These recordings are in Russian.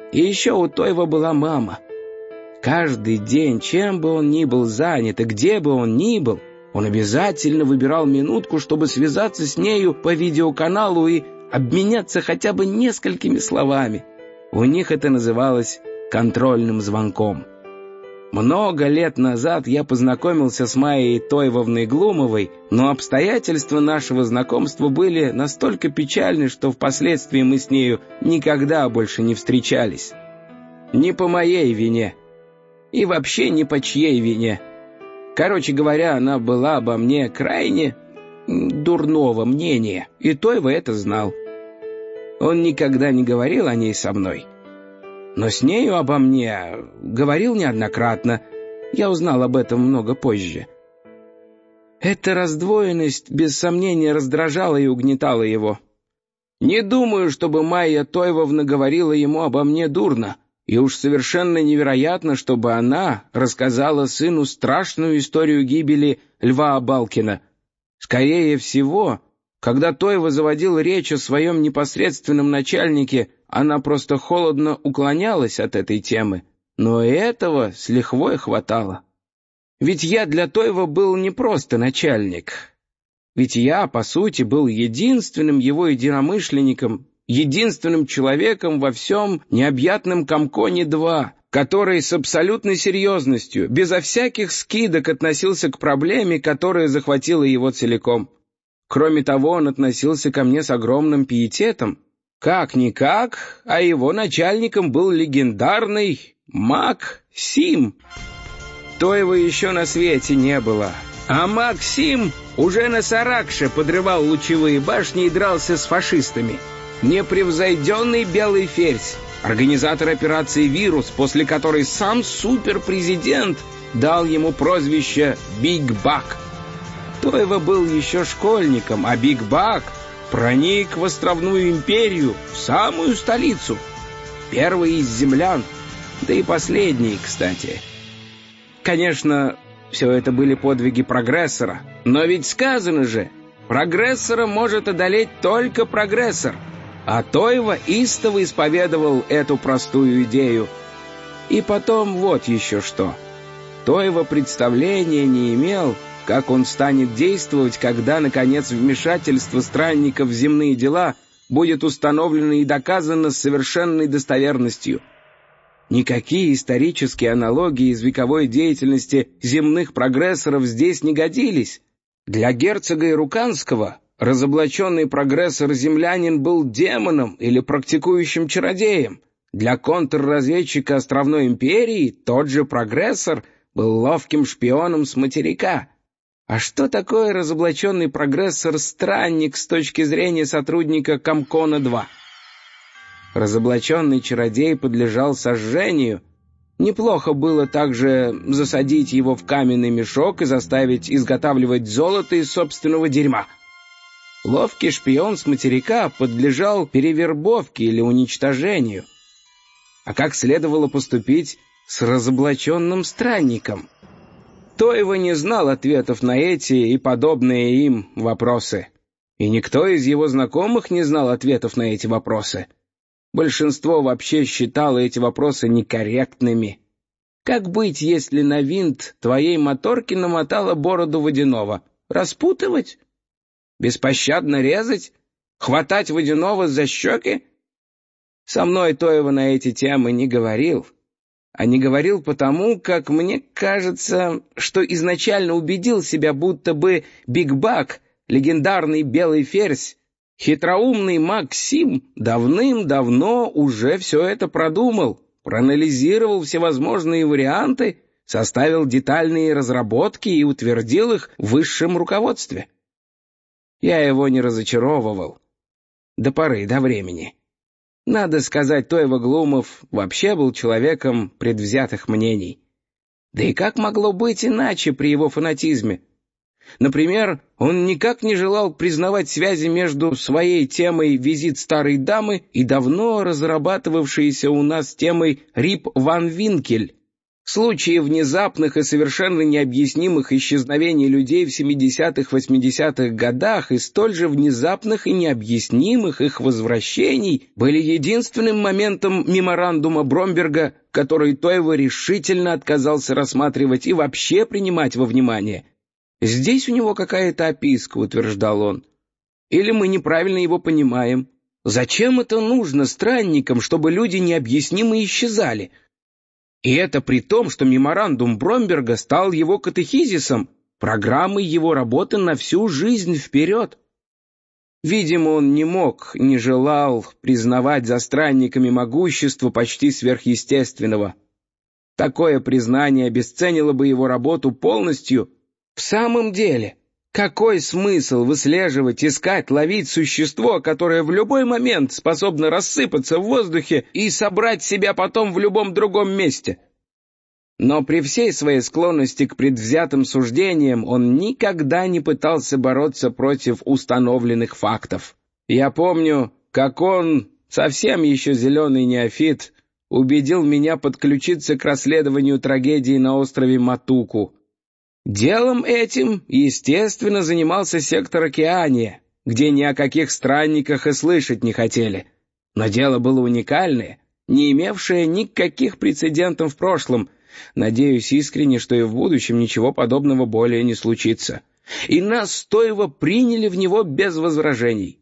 И еще у Тойва была мама. Каждый день, чем бы он ни был занят и где бы он ни был, он обязательно выбирал минутку, чтобы связаться с нею по видеоканалу и обменяться хотя бы несколькими словами. У них это называлось контрольным звонком. Много лет назад я познакомился с Майей Тойвовной Глумовой, но обстоятельства нашего знакомства были настолько печальны, что впоследствии мы с нею никогда больше не встречались. Не по моей вине. И вообще не по чьей вине. Короче говоря, она была обо мне крайне дурного мнения, и Тойва это знал. Он никогда не говорил о ней со мной. Но с нею обо мне говорил неоднократно. Я узнал об этом много позже. Эта раздвоенность, без сомнения, раздражала и угнетала его. Не думаю, чтобы Майя Тойвовна говорила ему обо мне дурно, и уж совершенно невероятно, чтобы она рассказала сыну страшную историю гибели Льва Абалкина. Скорее всего, когда Тойва заводил речь о своем непосредственном начальнике, она просто холодно уклонялась от этой темы, но и этого с лихвой хватало. Ведь я для Тойва был не просто начальник. Ведь я, по сути, был единственным его единомышленником, единственным человеком во всем необъятном Комконе-2, который с абсолютной серьезностью, безо всяких скидок относился к проблеме, которая захватила его целиком. Кроме того, он относился ко мне с огромным пиететом. Как-никак, а его начальником был легендарный Максим. Тойва еще на свете не было, а Максим уже на Саракше подрывал лучевые башни и дрался с фашистами. Непревзойденный белый ферзь, организатор операции «Вирус», после которой сам суперпрезидент дал ему прозвище «Биг Бак». Тойва был еще школьником, а Биг Бак проник в островную империю, в самую столицу. Первый из землян, да и последний, кстати. Конечно, все это были подвиги прогрессора, но ведь сказано же, прогрессора может одолеть только прогрессор, а Тойва истово исповедовал эту простую идею. И потом вот еще что. Тойва представления не имел, как он станет действовать, когда, наконец, вмешательство странников в земные дела будет установлено и доказано с совершенной достоверностью. Никакие исторические аналогии из вековой деятельности земных прогрессоров здесь не годились. Для герцога Ируканского разоблаченный прогрессор-землянин был демоном или практикующим чародеем. Для контрразведчика Островной империи тот же прогрессор был ловким шпионом с материка. А что такое разоблаченный прогрессор-странник с точки зрения сотрудника Комкона-2? Разоблаченный чародей подлежал сожжению. Неплохо было также засадить его в каменный мешок и заставить изготавливать золото из собственного дерьма. Ловкий шпион с материка подлежал перевербовке или уничтожению. А как следовало поступить с разоблаченным странником? Тойва не знал ответов на эти и подобные им вопросы. И никто из его знакомых не знал ответов на эти вопросы. Большинство вообще считало эти вопросы некорректными. Как быть, если на винт твоей моторки намотала бороду водяного? Распутывать? Беспощадно резать? Хватать водяного за щеки? Со мной Тойва на эти темы не говорил. А не говорил потому, как мне кажется, что изначально убедил себя, будто бы Биг Бак, легендарный белый ферзь, хитроумный Максим давным-давно уже все это продумал, проанализировал всевозможные варианты, составил детальные разработки и утвердил их в высшем руководстве. Я его не разочаровывал. До поры, до времени. Надо сказать, Тойва Глумов вообще был человеком предвзятых мнений. Да и как могло быть иначе при его фанатизме? Например, он никак не желал признавать связи между своей темой «Визит старой дамы» и давно разрабатывавшейся у нас темой «Рип ван Винкель». Случаи внезапных и совершенно необъяснимых исчезновений людей в 70-80-х годах и столь же внезапных и необъяснимых их возвращений были единственным моментом меморандума Бромберга, который Тойва решительно отказался рассматривать и вообще принимать во внимание. «Здесь у него какая-то описка», — утверждал он. «Или мы неправильно его понимаем. Зачем это нужно странникам, чтобы люди необъяснимо исчезали?» И это при том, что меморандум Бромберга стал его катехизисом, программой его работы на всю жизнь вперед. Видимо, он не мог, не желал признавать за странниками могущество почти сверхъестественного. Такое признание обесценило бы его работу полностью. В самом деле, какой смысл выслеживать, искать, ловить существо, которое в любой момент способно рассыпаться в воздухе и собрать себя потом в любом другом месте? Но при всей своей склонности к предвзятым суждениям он никогда не пытался бороться против установленных фактов. Я помню, как он, совсем еще зеленый неофит, убедил меня подключиться к расследованию трагедии на острове Матуку. Делом этим, естественно, занимался сектор Океания, где ни о каких странниках и слышать не хотели. Но дело было уникальное, не имевшее никаких прецедентов в прошлом. Надеюсь искренне, что и в будущем ничего подобного более не случится. И нас с Тойва приняли в него без возражений.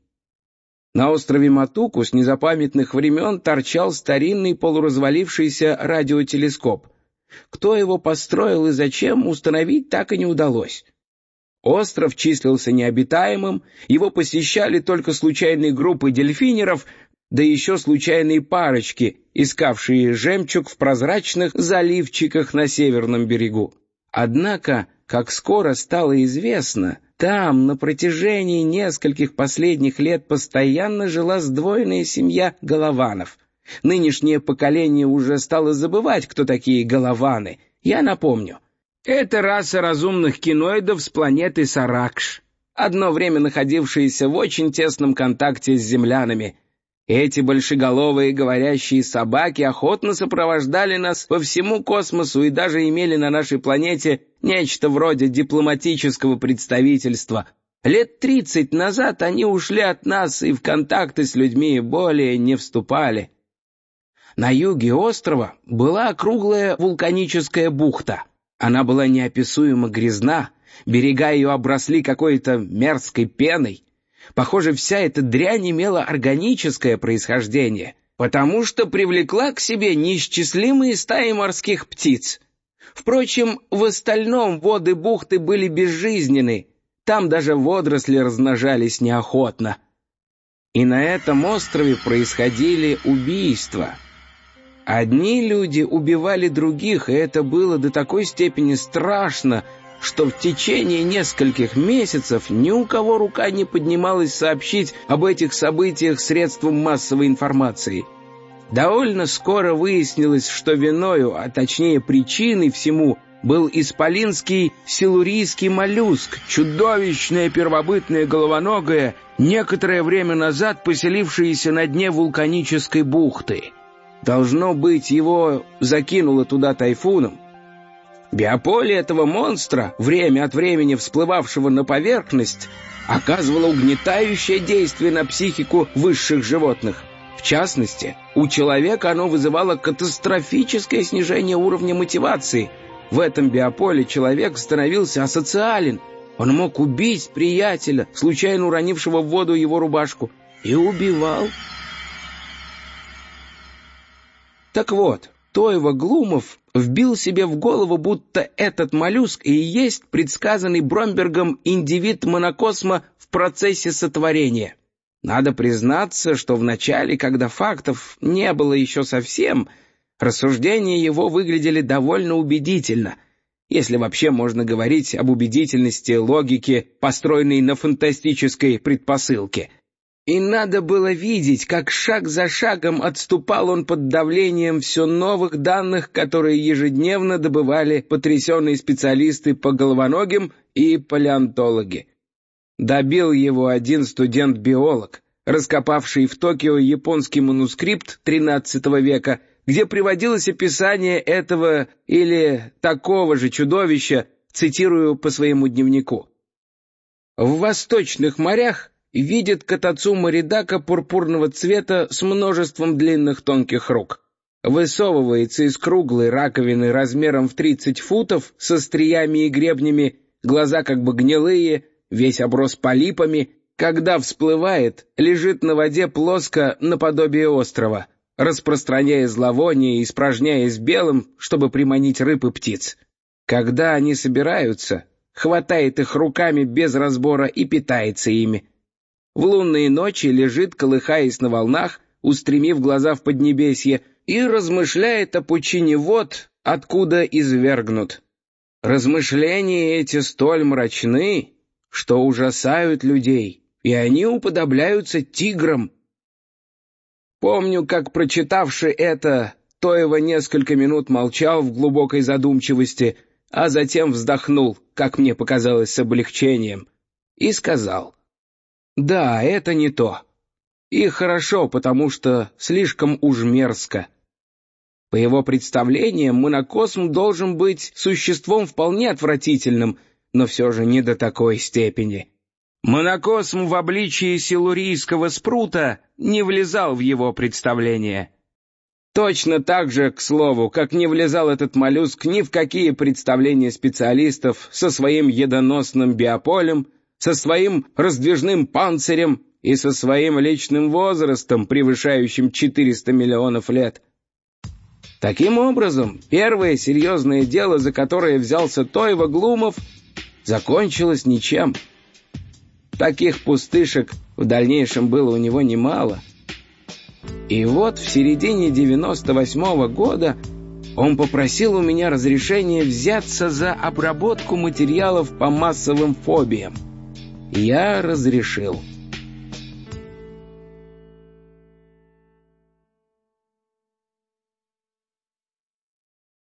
На острове Матуку с незапамятных времен торчал старинный полуразвалившийся радиотелескоп. Кто его построил и зачем, установить так и не удалось. Остров числился необитаемым, его посещали только случайные группы дельфинеров, да еще случайные парочки, искавшие жемчуг в прозрачных заливчиках на северном берегу. Однако, как скоро стало известно, там на протяжении нескольких последних лет постоянно жила сдвоенная семья голованов. Нынешнее поколение уже стало забывать, кто такие голованы. Я напомню. Это раса разумных киноидов с планеты Саракш, одно время находившаяся в очень тесном контакте с землянами. Эти большеголовые говорящие собаки охотно сопровождали нас по всему космосу и даже имели на нашей планете нечто вроде дипломатического представительства. Лет 30 назад они ушли от нас и в контакты с людьми более не вступали. На юге острова была круглая вулканическая бухта. Она была неописуемо грязна, берега ее обросли какой-то мерзкой пеной. Похоже, вся эта дрянь имела органическое происхождение, потому что привлекла к себе неисчислимые стаи морских птиц. Впрочем, в остальном воды бухты были безжизненны, там даже водоросли размножались неохотно. И на этом острове происходили убийства. Одни люди убивали других, и это было до такой степени страшно, что в течение нескольких месяцев ни у кого рука не поднималась сообщить об этих событиях средствам массовой информации. Довольно скоро выяснилось, что виною, а точнее причиной всему, был исполинский силурийский моллюск, чудовищное первобытное головоногое, некоторое время назад поселившееся на дне вулканической бухты. Должно быть, его закинуло туда тайфуном. Биополе этого монстра, время от времени всплывавшего на поверхность, оказывало угнетающее действие на психику высших животных. В частности, у человека оно вызывало катастрофическое снижение уровня мотивации. В этом биополе человек становился асоциален. Он мог убить приятеля, случайно уронившего в воду его рубашку, и убивал. Так вот, Тойва Глумов вбил себе в голову, будто этот моллюск и есть предсказанный Бромбергом индивид монокосма в процессе сотворения. Надо признаться, что в начале, когда фактов не было еще совсем, рассуждения его выглядели довольно убедительно, если вообще можно говорить об убедительности логики, построенной на фантастической предпосылке. И надо было видеть, как шаг за шагом отступал он под давлением все новых данных, которые ежедневно добывали потрясенные специалисты по головоногим и палеонтологи. Добил его один студент-биолог, раскопавший в Токио японский манускрипт XIII века, где приводилось описание этого или такого же чудовища, цитирую по своему дневнику. В восточных морях видят катацума ридака пурпурного цвета с множеством длинных тонких рук. Высовывается из круглой раковины размером в 30 футов со стриями и гребнями, глаза как бы гнилые, весь оброс полипами. Когда всплывает, лежит на воде плоско наподобие острова, распространяя зловоние и испражняясь белым, чтобы приманить рыб и птиц. Когда они собираются, хватает их руками без разбора и питается ими. В лунные ночи лежит, колыхаясь на волнах, устремив глаза в поднебесье, и размышляет о пучине вод, откуда извергнут. Размышления эти столь мрачны, что ужасают людей, и они уподобляются тиграм. Помню, как, прочитавши это, Тойва несколько минут молчал в глубокой задумчивости, а затем вздохнул, как мне показалось, с облегчением, и сказал: «Да, это не то. И хорошо, потому что слишком уж мерзко». По его представлениям, монокосм должен быть существом вполне отвратительным, но все же не до такой степени. Монокосм в обличии силурийского спрута не влезал в его представление. Точно так же, к слову, как не влезал этот моллюск ни в какие представления специалистов со своим едоносным биополем, со своим раздвижным панцирем и со своим личным возрастом, превышающим 400 миллионов лет. Таким образом, первое серьезное дело, за которое взялся Тойва Глумов, закончилось ничем. Таких пустышек в дальнейшем было у него немало. И вот в середине 98-го года он попросил у меня разрешения взяться за обработку материалов по массовым фобиям. Я разрешил.